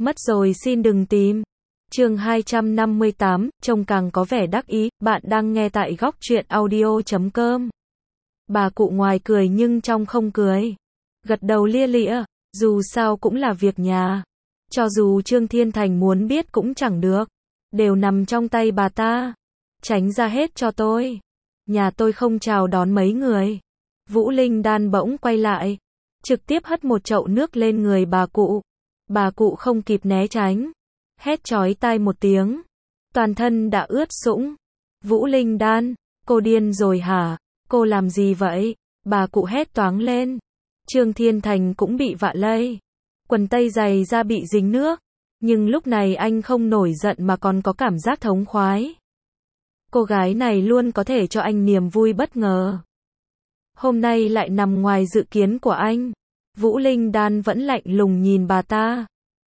Mất rồi xin đừng tìm. Chương 258, trông càng có vẻ đắc ý, bạn đang nghe tại góc truyện audio.com. Bà cụ ngoài cười nhưng trong không cười. Gật đầu lia lịa, dù sao cũng là việc nhà. Cho dù Trương Thiên Thành muốn biết cũng chẳng được. Đều nằm trong tay bà ta. Tránh ra hết cho tôi. Nhà tôi không chào đón mấy người. Vũ Linh Đan bỗng quay lại. Trực tiếp hất một chậu nước lên người bà cụ. Bà cụ không kịp né tránh. Hét chói tai một tiếng. Toàn thân đã ướt sũng. Vũ Linh Đan, cô điên rồi hả? Cô làm gì vậy? Bà cụ hét toáng lên. Trương Thiên Thành cũng bị vạ lây. Quần tây giày da bị dính nước. Nhưng lúc này anh không nổi giận mà còn có cảm giác thống khoái. Cô gái này luôn có thể cho anh niềm vui bất ngờ. Hôm nay lại nằm ngoài dự kiến của anh. Vũ Linh Đan vẫn lạnh lùng nhìn bà ta.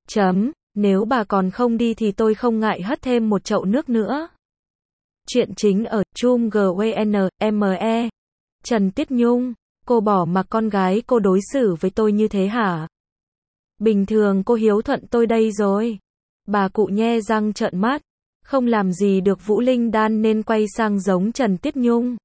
Nếu bà còn không đi thì tôi không ngại hất thêm một chậu nước nữa. Chuyện chính ở Chung GWNME. Trần Tiết Nhung, cô bỏ mặc con gái cô đối xử với tôi như thế hả? Bình thường cô hiếu thuận tôi đây rồi. Bà cụ nhe răng trợn mắt, không làm gì được Vũ Linh Đan nên quay sang giống Trần Tiết Nhung.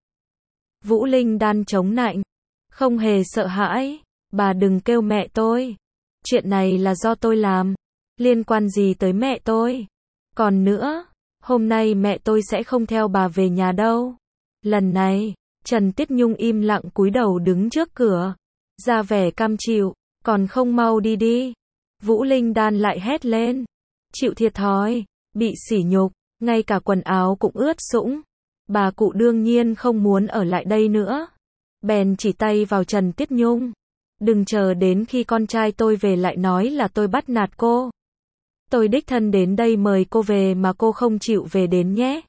Vũ Linh Đan chống nạnh, không hề sợ hãi. Bà đừng kêu mẹ tôi. Chuyện này là do tôi làm. Liên quan gì tới mẹ tôi? Còn nữa, hôm nay mẹ tôi sẽ không theo bà về nhà đâu. Lần này, Trần Tiết Nhung im lặng cúi đầu đứng trước cửa. Ra vẻ cam chịu, còn không mau đi đi. Vũ Linh Đan lại hét lên. Chịu thiệt thòi, bị sỉ nhục, ngay cả quần áo cũng ướt sũng. Bà cụ đương nhiên không muốn ở lại đây nữa. Bèn chỉ tay vào Trần Tiết Nhung. Đừng chờ đến khi con trai tôi về lại nói là tôi bắt nạt cô. Tôi đích thân đến đây mời cô về mà cô không chịu về đến nhé.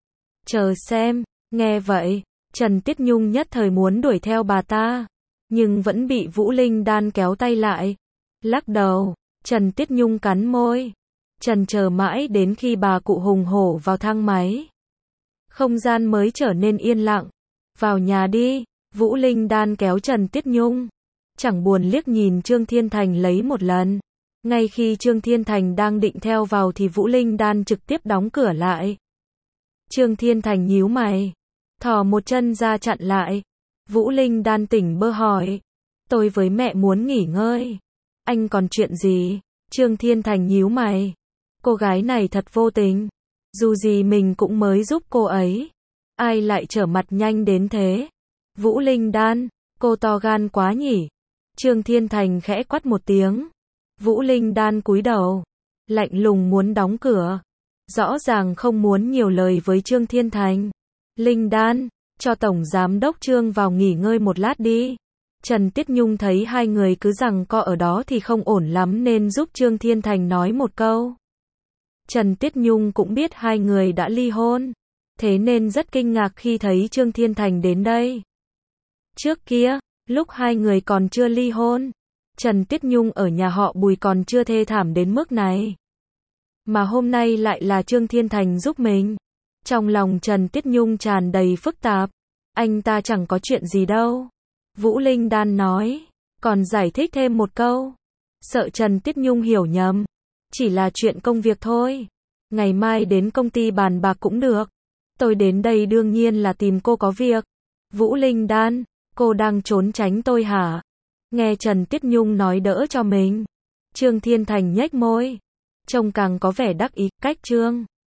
Chờ xem, nghe vậy, Trần Tiết Nhung nhất thời muốn đuổi theo bà ta, nhưng vẫn bị Vũ Linh Đan kéo tay lại. Lắc đầu, Trần Tiết Nhung cắn môi. Trần chờ mãi đến khi bà cụ hùng hổ vào thang máy. Không gian mới trở nên yên lặng. Vào nhà đi, Vũ Linh Đan kéo Trần Tiết Nhung. Chẳng buồn liếc nhìn Trương Thiên Thành lấy một lần. Ngay khi Trương Thiên Thành đang định theo vào thì Vũ Linh Đan trực tiếp đóng cửa lại. Trương Thiên Thành nhíu mày, thò một chân ra chặn lại. Vũ Linh Đan tỉnh bơ hỏi. Tôi với mẹ muốn nghỉ ngơi. Anh còn chuyện gì? Trương Thiên Thành nhíu mày. Cô gái này thật vô tình. Dù gì mình cũng mới giúp cô ấy. Ai lại trở mặt nhanh đến thế? Vũ Linh Đan, cô to gan quá nhỉ? Trương Thiên Thành khẽ quát một tiếng. Vũ Linh Đan cúi đầu, lạnh lùng muốn đóng cửa. Rõ ràng không muốn nhiều lời với Trương Thiên Thành. Linh Đan, cho Tổng Giám Đốc Trương vào nghỉ ngơi một lát đi. Trần Tiết Nhung thấy hai người cứ giằng co ở đó thì không ổn lắm nên giúp Trương Thiên Thành nói một câu. Trần Tiết Nhung cũng biết hai người đã ly hôn. Thế nên rất kinh ngạc khi thấy Trương Thiên Thành đến đây. Trước kia, lúc hai người còn chưa ly hôn, Trần Tiết Nhung ở nhà họ Bùi còn chưa thê thảm đến mức này. Mà hôm nay lại là Trương Thiên Thành giúp mình. Trong lòng Trần Tiết Nhung tràn đầy phức tạp. Anh ta chẳng có chuyện gì đâu. Vũ Linh Đan nói, còn giải thích thêm một câu. Sợ Trần Tiết Nhung hiểu nhầm. Chỉ là chuyện công việc thôi. Ngày mai đến công ty bàn bạc cũng được. Tôi đến đây đương nhiên là tìm cô có việc. Vũ Linh Đan, cô đang trốn tránh tôi hả? Nghe Trần Tiết Nhung nói đỡ cho mình. Trương Thiên Thành nhếch môi. Trông càng có vẻ đắc ý, cách Trương